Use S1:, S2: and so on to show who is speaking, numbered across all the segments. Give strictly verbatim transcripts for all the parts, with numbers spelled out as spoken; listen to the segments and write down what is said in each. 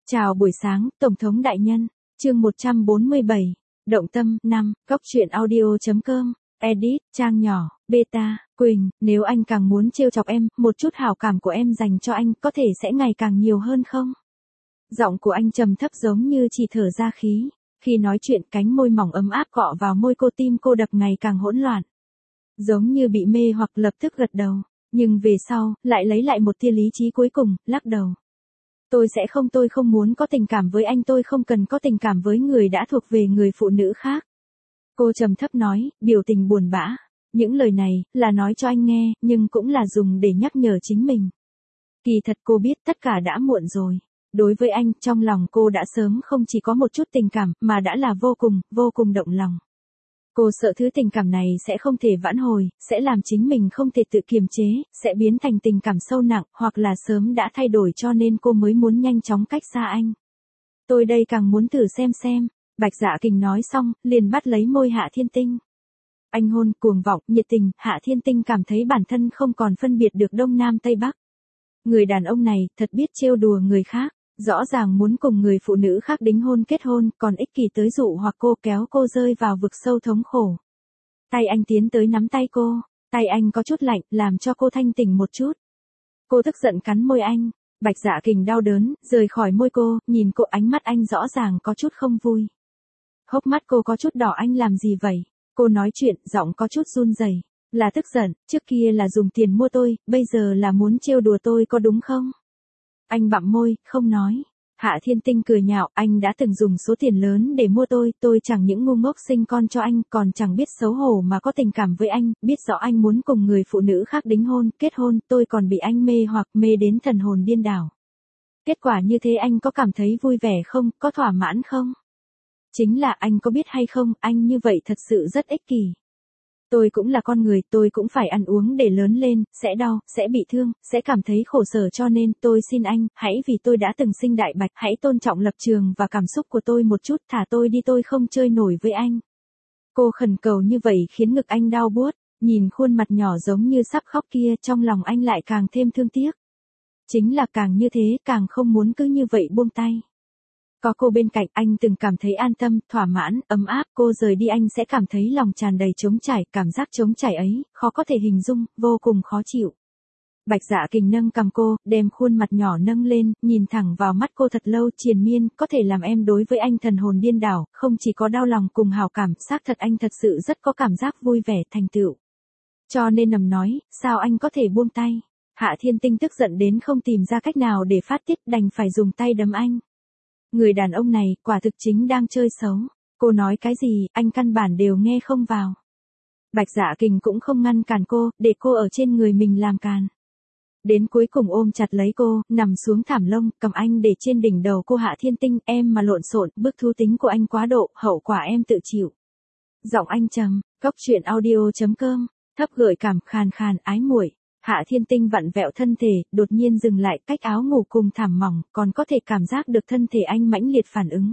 S1: Chào buổi sáng, Tổng thống đại nhân. Chương một trăm bốn mươi bảy. Động tâm, năm, góc truyện audio.com. Edit, trang nhỏ, beta, Quỳnh, nếu anh càng muốn trêu chọc em, một chút hảo cảm của em dành cho anh có thể sẽ ngày càng nhiều hơn không? Giọng của anh trầm thấp giống như chỉ thở ra khí. Khi nói chuyện cánh môi mỏng ấm áp cọ vào môi cô, tim cô đập ngày càng hỗn loạn. Giống như bị mê hoặc lập tức gật đầu. Nhưng về sau, lại lấy lại một tia lý trí cuối cùng, lắc đầu. Tôi sẽ không tôi không muốn có tình cảm với anh tôi không cần có tình cảm với người đã thuộc về người phụ nữ khác. Cô trầm thấp nói, biểu tình buồn bã. Những lời này, là nói cho anh nghe, nhưng cũng là dùng để nhắc nhở chính mình. Kỳ thật cô biết tất cả đã muộn rồi. Đối với anh, trong lòng cô đã sớm không chỉ có một chút tình cảm, mà đã là vô cùng, vô cùng động lòng. Cô sợ thứ tình cảm này sẽ không thể vãn hồi, sẽ làm chính mình không thể tự kiềm chế, sẽ biến thành tình cảm sâu nặng, hoặc là sớm đã thay đổi cho nên cô mới muốn nhanh chóng cách xa anh. Tôi đây càng muốn thử xem xem, Bạch Dạ Kình nói xong, liền bắt lấy môi Hạ Thiên Tinh. Anh hôn, cuồng vọng, nhiệt tình, Hạ Thiên Tinh cảm thấy bản thân không còn phân biệt được Đông Nam Tây Bắc. Người đàn ông này, thật biết trêu đùa người khác. Rõ ràng muốn cùng người phụ nữ khác đính hôn kết hôn, còn ích kỷ tới dụ hoặc cô kéo cô rơi vào vực sâu thống khổ. Tay anh tiến tới nắm tay cô, tay anh có chút lạnh, làm cho cô thanh tỉnh một chút. Cô tức giận cắn môi anh, Bạch Dạ Kình đau đớn, rời khỏi môi cô, nhìn cô ánh mắt anh rõ ràng có chút không vui. Hốc mắt cô có chút đỏ anh làm gì vậy? Cô nói chuyện, giọng có chút run rẩy, là tức giận, trước kia là dùng tiền mua tôi, bây giờ là muốn trêu đùa tôi có đúng không? Anh bặm môi, không nói. Hạ Thiên Tinh cười nhạo, anh đã từng dùng số tiền lớn để mua tôi, tôi chẳng những ngu ngốc sinh con cho anh, còn chẳng biết xấu hổ mà có tình cảm với anh, biết rõ anh muốn cùng người phụ nữ khác đính hôn, kết hôn, tôi còn bị anh mê hoặc mê đến thần hồn điên đảo. Kết quả như thế anh có cảm thấy vui vẻ không, có thỏa mãn không? Chính là anh có biết hay không, anh như vậy thật sự rất ích kỷ. Tôi cũng là con người, tôi cũng phải ăn uống để lớn lên, sẽ đau, sẽ bị thương, sẽ cảm thấy khổ sở cho nên tôi xin anh, hãy vì tôi đã từng sinh đại bạch, hãy tôn trọng lập trường và cảm xúc của tôi một chút, thả tôi đi tôi không chơi nổi với anh. Cô khẩn cầu như vậy khiến ngực anh đau buốt, nhìn khuôn mặt nhỏ giống như sắp khóc kia trong lòng anh lại càng thêm thương tiếc. Chính là càng như thế càng không muốn cứ như vậy buông tay. Có cô bên cạnh anh từng cảm thấy an tâm, thỏa mãn, ấm áp, cô rời đi anh sẽ cảm thấy lòng tràn đầy trống trải, cảm giác trống trải ấy, khó có thể hình dung, vô cùng khó chịu. Bạch Dạ Kình nâng cằm cô, đem khuôn mặt nhỏ nâng lên, nhìn thẳng vào mắt cô thật lâu, triền miên, có thể làm em đối với anh thần hồn điên đảo, không chỉ có đau lòng cùng hào cảm, xác thật anh thật sự rất có cảm giác vui vẻ, thành tựu. Cho nên nằm nói, sao anh có thể buông tay? Hạ Thiên Tinh tức giận đến không tìm ra cách nào để phát tiết, đành phải dùng tay đấm anh. Người đàn ông này, quả thực chính đang chơi xấu. Cô nói cái gì, anh căn bản đều nghe không vào. Bạch Dạ Kình cũng không ngăn cản cô, để cô ở trên người mình làm càn. Đến cuối cùng ôm chặt lấy cô, nằm xuống thảm lông, cầm anh để trên đỉnh đầu cô. Hạ Thiên Tinh, em mà lộn xộn, bức thú tính của anh quá độ, hậu quả em tự chịu. Giọng anh trầm, góc truyện audio.com, thấp gợi cảm, khàn khàn, ái muội. Hạ Thiên Tinh vặn vẹo thân thể, đột nhiên dừng lại, cách áo ngủ cùng thảm mỏng, còn có thể cảm giác được thân thể anh mãnh liệt phản ứng.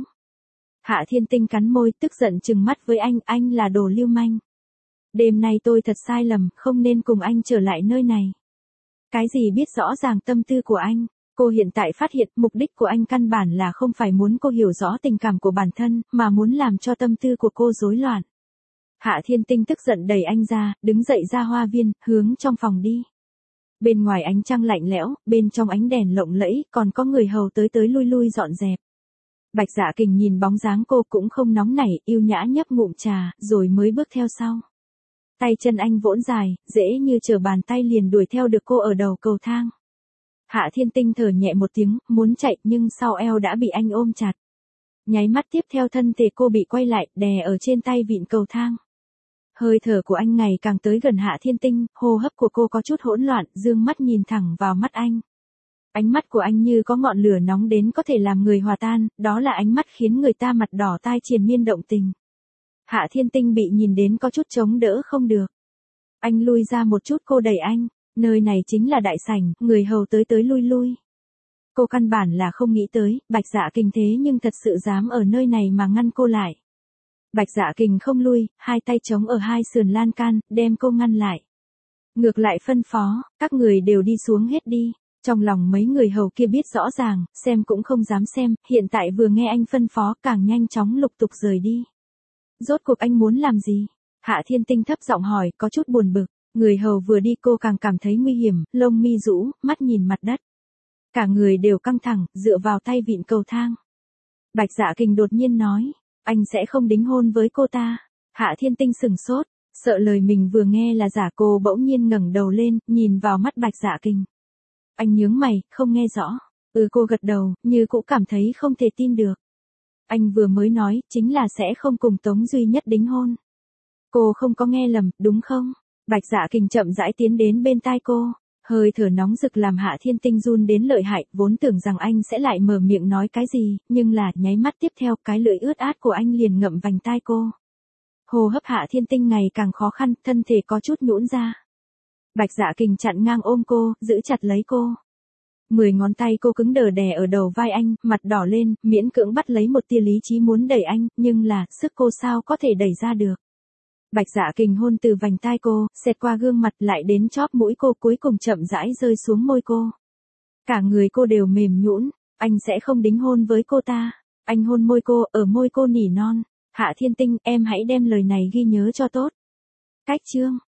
S1: Hạ Thiên Tinh cắn môi, tức giận trừng mắt với anh, anh là đồ lưu manh. Đêm nay tôi thật sai lầm, không nên cùng anh trở lại nơi này. Cái gì biết rõ ràng tâm tư của anh, cô hiện tại phát hiện mục đích của anh căn bản là không phải muốn cô hiểu rõ tình cảm của bản thân, mà muốn làm cho tâm tư của cô rối loạn. Hạ Thiên Tinh tức giận đẩy anh ra, đứng dậy ra hoa viên, hướng trong phòng đi. Bên ngoài ánh trăng lạnh lẽo, bên trong ánh đèn lộng lẫy, còn có người hầu tới tới lui lui dọn dẹp. Bạch Dạ Kình nhìn bóng dáng cô cũng không nóng nảy, yêu nhã nhấp ngụm trà, rồi mới bước theo sau. Tay chân anh vỗn dài, dễ như trở bàn tay liền đuổi theo được cô ở đầu cầu thang. Hạ Thiên Tinh thở nhẹ một tiếng, muốn chạy nhưng sau eo đã bị anh ôm chặt. Nháy mắt tiếp theo thân thể cô bị quay lại, đè ở trên tay vịn cầu thang. Hơi thở của anh ngày càng tới gần Hạ Thiên Tinh, hô hấp của cô có chút hỗn loạn, dương mắt nhìn thẳng vào mắt anh. Ánh mắt của anh như có ngọn lửa nóng đến có thể làm người hòa tan, đó là ánh mắt khiến người ta mặt đỏ tai triền miên động tình. Hạ Thiên Tinh bị nhìn đến có chút chống đỡ không được. Anh lui ra một chút, cô đẩy anh, nơi này chính là đại sảnh, người hầu tới tới lui lui. Cô căn bản là không nghĩ tới, Bạch Dạ Kình thế nhưng thật sự dám ở nơi này mà ngăn cô lại. Bạch Dạ Kình không lui, hai tay chống ở hai sườn lan can, đem cô ngăn lại. Ngược lại phân phó, các người đều đi xuống hết đi. Trong lòng mấy người hầu kia biết rõ ràng, xem cũng không dám xem, hiện tại vừa nghe anh phân phó càng nhanh chóng lục tục rời đi. Rốt cuộc anh muốn làm gì? Hạ Thiên Tinh thấp giọng hỏi, có chút buồn bực. Người hầu vừa đi cô càng cảm thấy nguy hiểm, lông mi rũ, mắt nhìn mặt đất. Cả người đều căng thẳng, dựa vào tay vịn cầu thang. Bạch Dạ Kình đột nhiên nói, anh sẽ không đính hôn với cô ta. Hạ Thiên Tinh sừng sốt, sợ lời mình vừa nghe là giả, cô bỗng nhiên ngẩng đầu lên, nhìn vào mắt Bạch Dạ Kình. Anh nhướng mày, không nghe rõ. Ừ, cô gật đầu, như cũng cảm thấy không thể tin được. Anh vừa mới nói, chính là sẽ không cùng Tống Duy Nhất đính hôn. Cô không có nghe lầm, đúng không? Bạch Dạ Kình chậm rãi tiến đến bên tai cô. Hơi thở nóng rực làm Hạ Thiên Tinh run đến lợi hại, vốn tưởng rằng anh sẽ lại mở miệng nói cái gì, nhưng là, nháy mắt tiếp theo, cái lưỡi ướt át của anh liền ngậm vành tai cô. Hô hấp Hạ Thiên Tinh ngày càng khó khăn, thân thể có chút nhũn ra. Bạch Dạ Kình chặn ngang ôm cô, giữ chặt lấy cô. Mười ngón tay cô cứng đờ đè ở đầu vai anh, mặt đỏ lên, miễn cưỡng bắt lấy một tia lý trí muốn đẩy anh, nhưng là, sức cô sao có thể đẩy ra được. Bạch Dạ Kình hôn từ vành tai cô, xẹt qua gương mặt lại đến chóp mũi cô, cuối cùng chậm rãi rơi xuống môi cô. Cả người cô đều mềm nhũn, anh sẽ không đính hôn với cô ta. Anh hôn môi cô, ở môi cô nỉ non. Hạ Thiên Tinh, em hãy đem lời này ghi nhớ cho tốt. Cách chương